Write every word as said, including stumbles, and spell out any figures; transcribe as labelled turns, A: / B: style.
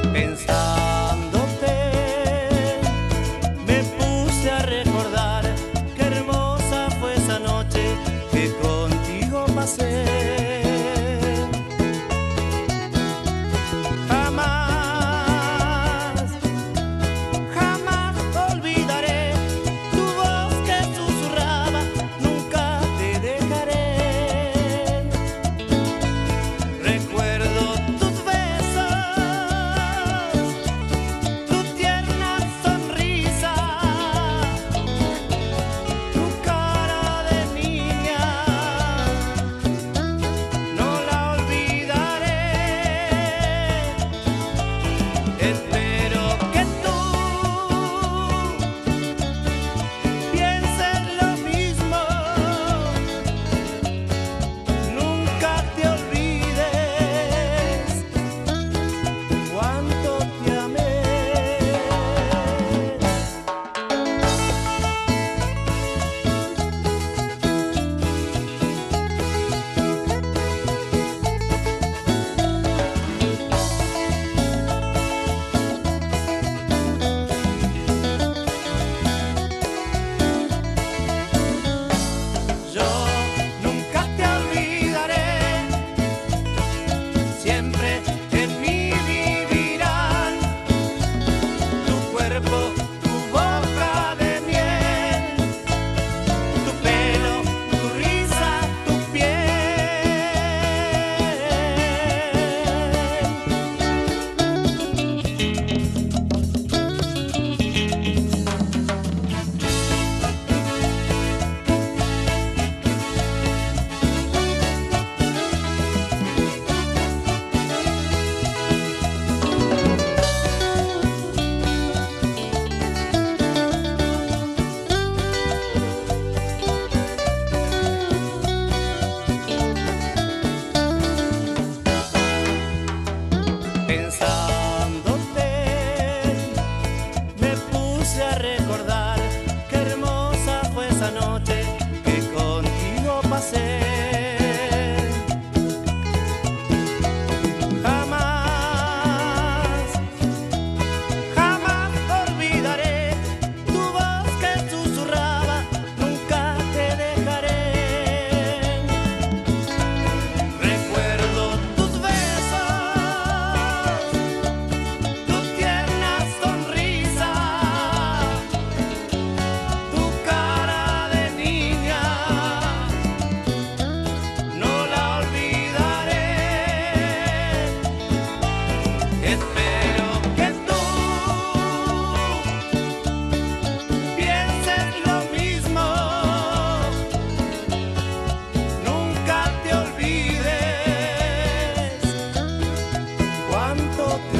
A: Pensándote, me puse a recordar qué hermosa fue esa noche que contigo pasé. Jamás, jamás olvidaré tu voz que susurraba, nunca te dejaré. Recuerdo tus besos, tu tierna sonrisa, tu cara de niña, no la olvidaré. Espero que tú pienses lo mismo, nunca te olvides cuánto te amé. Yo nunca te olvidaré, siempre en mí vivirán tu cuerpo, tu boca de miel, tu pelo, tu risa, tu Pensándote, me puse a recordar qué hermosa fue esa noche que contigo pasé. Jamás, jamás olvidaré tu voz que susurraba, nunca te dejaré. Recuerdo tus besos, tu tierna sonrisa, tu cara de niña, no la olvidaré. Espero que tú pienses lo mismo, nunca te olvides cuánto te